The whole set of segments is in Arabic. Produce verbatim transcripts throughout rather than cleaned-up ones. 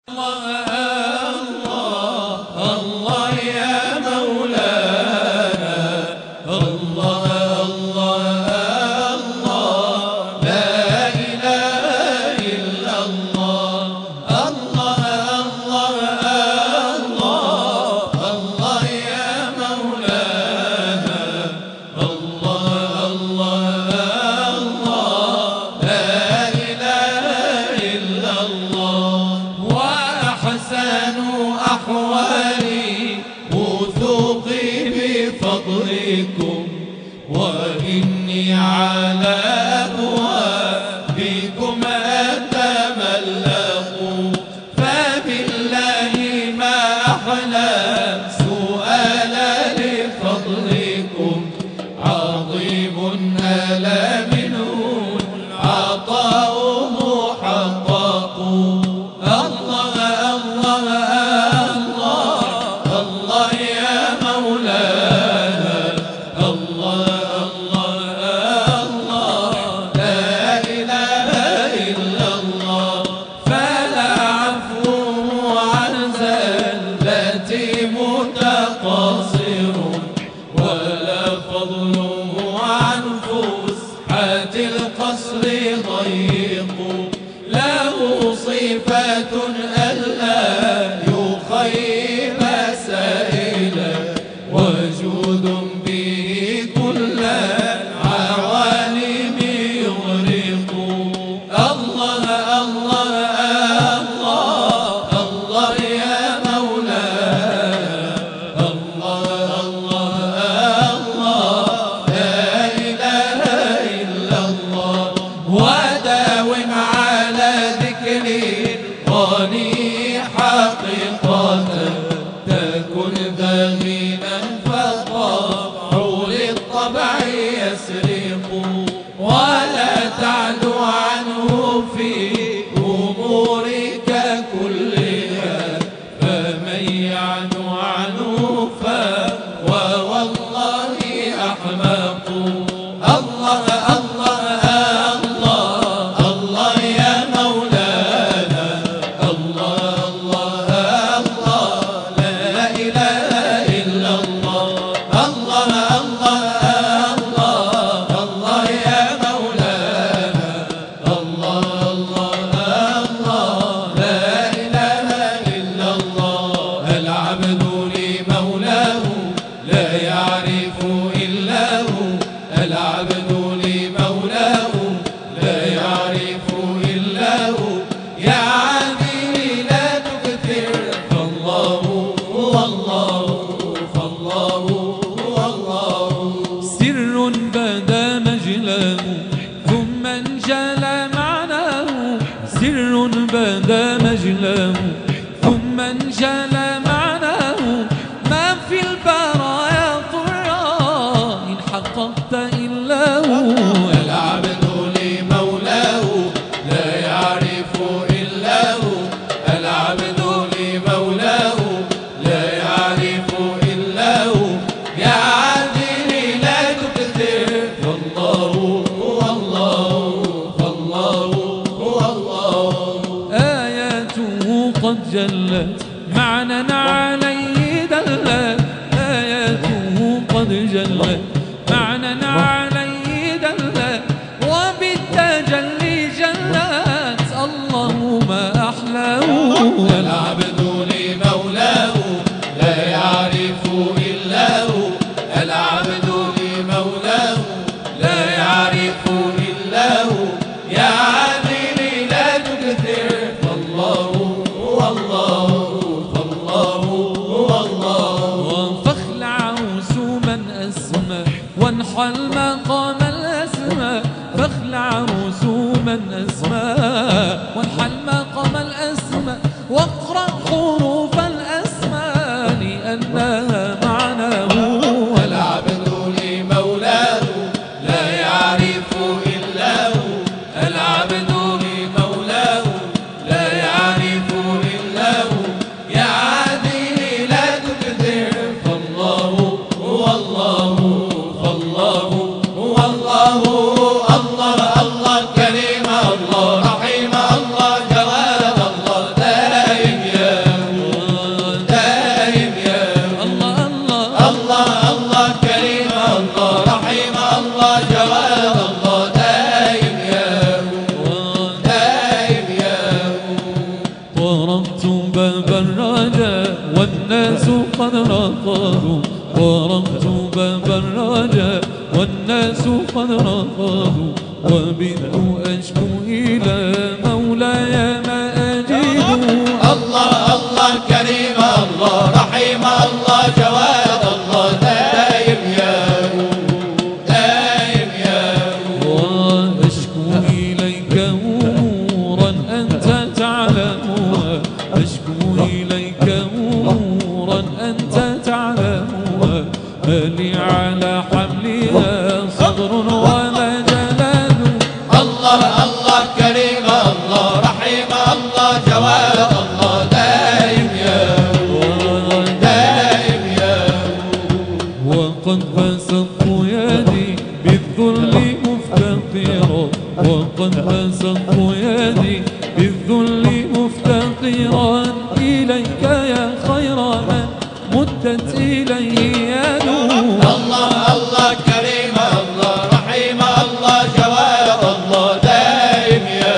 وإني على أبوابكم أتملق، فبالله ما أحلى سؤال لفضلكم، عظيم ألا منه العطاء محقق. الله الله الله الله يا مولانا، الله متقاصر ولا فضله عن فسحة القصر ضيق، له صفة ألا يخيب سائلا، وجود به كل العوالم يغرق. الله الله الله الله يا وداوم على ذكر الغني حقيقة، تكن ذهينا فالطبع للطبع يسرق، ولا تعدو عنه في أمورك كلها، فمن يعدو عنه فهو والله أحمق. الله الله العبد لمولاه لا يعرف إلا هو، يا عبدي لا تكثر، فالله هو الله، فالله هو الله. سر بدا مجلاه ثم انجلى معناه، سر بدا مجلاه ثم انجلى معناه، ما في البرايا طرا إن حققت إلا هو. العبد لمولاه لا يعرف إلا هو، العبد لمولاه لا يعرف إلا هو، يا عبدي لا تكثر، فالله هو الله، فالله هو الله. آياته قد جلت معنى عليه دلت، آياته قد جلت معنى عليه دلت، وبالتجلي جلت، الله ما أحلاه. العبد لمولاه لا يعرف إلا هو، العبد لمولاه لا يعرف إلا هو، يا عبدي لا تكثر، فالله هو الله، فالله هو الله. فاخلع رسوما أسمى وانحل مقام الأسمى، فاخلع رسوما أسمى وانحل مقام الأسمى، واقرأ حروف الأسمى لأنها معناه. العبد لمولاه لا يعرف إلا هو، العبد لمولاه لا يعرف إلا هو، يا عبدي لا تكثر، فالله هو الله، فالله هو الله. الله الله كريم، الله رحيم، الله جواد، الله لا إله ورقت باب الرجاء والناس قد رقدوا، ورقت باب الرجاء والناس قد رقدوا، وبت أشكو إلى مولاي ما أجد. الله الله كريم الله رحيم الله جواد الله دايم يا دايم يا وأشكو إليك أمورا أنت تعلمها، أشكو إليك أمورا أنت تعلمها، ما لي على حملها صبر ولا جلال. الله الله كريم الله رحيم الله جواد الله دايم يا دايم يا وقد بسطت يدي بالذل مفتقرا، وقد بسطت يدي بالذل مفتقرا إليك يا خير من مدت إليه يد. الله الله كريم الله رحيم الله جواد الله دايم يا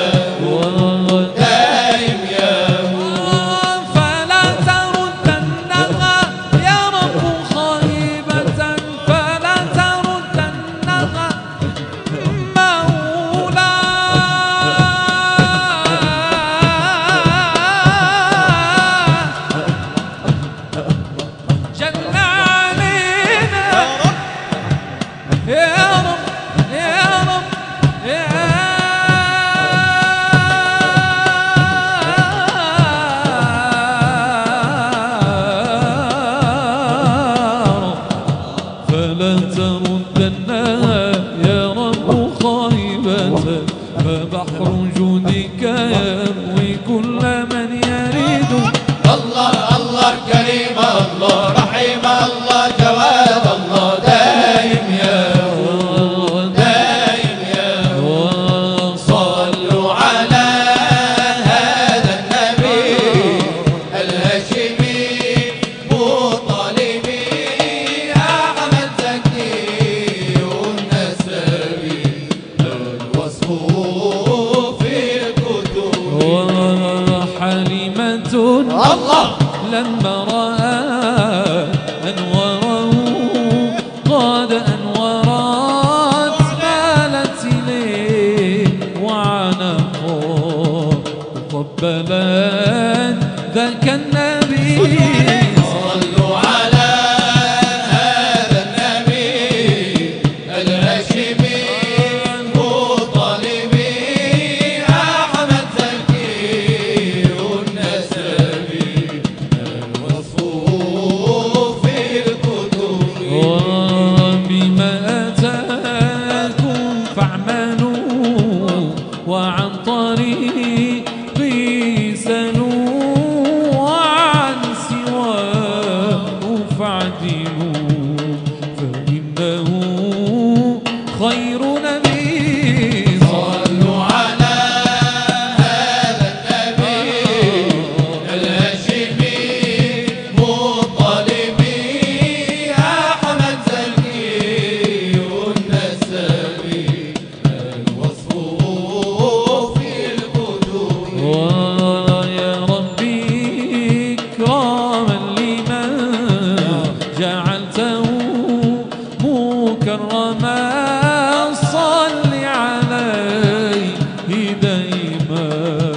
دايم يا فلا تردنها يا رب خائبة، فلا تردنها مولا جل علينا يا رب يا رب يا رب. فلا تردنها يا رب خائبة، فبحر جودك يروي كل من يريد. الله الله كريم الله رحيم الله جواد الله دايم يا دايم يا صلوا على هذا النبي الهاشمي مطالبي أحمد زكي النسبي الوصف في الكتب. وحليمة الله لما رأى أنواره قد أنورت مالت إليه وعنقا قبلت ذاك النبي. صلوا على هذا النبي الهاشمي المطالبي أحمد زكي النسبي الوصف في الكتب. وبما أتاكم فاعملوا وعن طريقي سلوا، وعن سواه فاعدلوا، فإنه خير نبي. صلوا على هذا النبي الهاشمي مطالبي أحمد زكي النسبي الوصف في الكتب. ويا ربي إكراما لمن جعلته مكرما، صل عليه دائما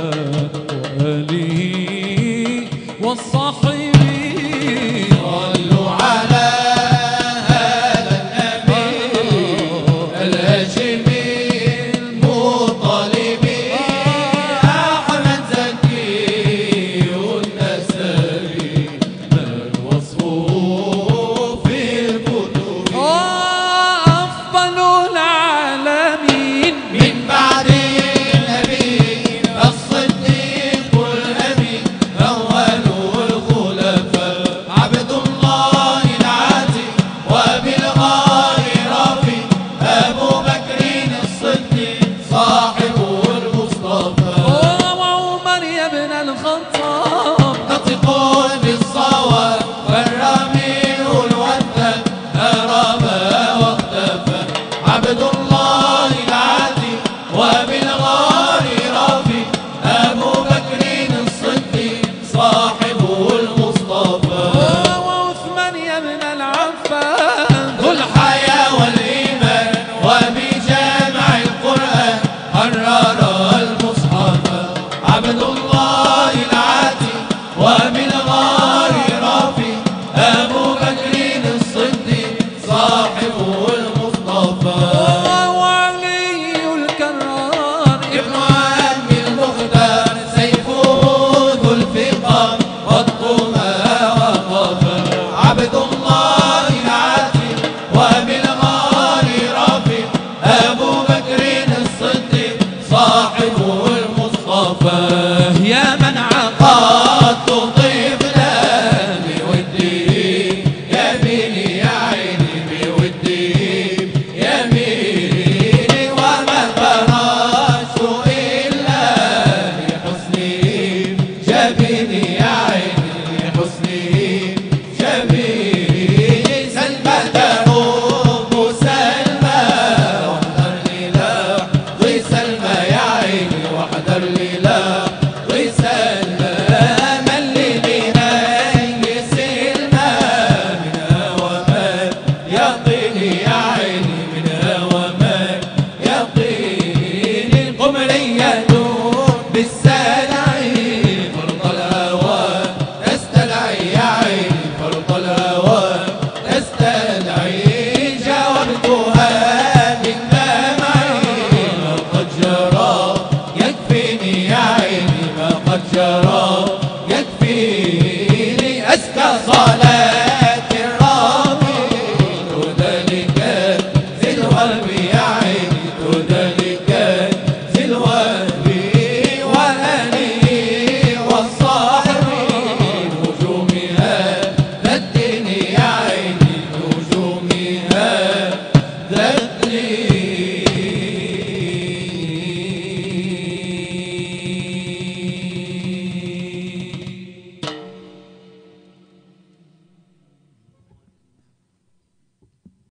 وآله والصحب. صلوا على هذا النبي الهاشمي المطالبي أحمد زكي النسبي الوصف في الكتب. أفضل العالمين من بعد النبي الصديق الأمين أول الخلفاء صلاة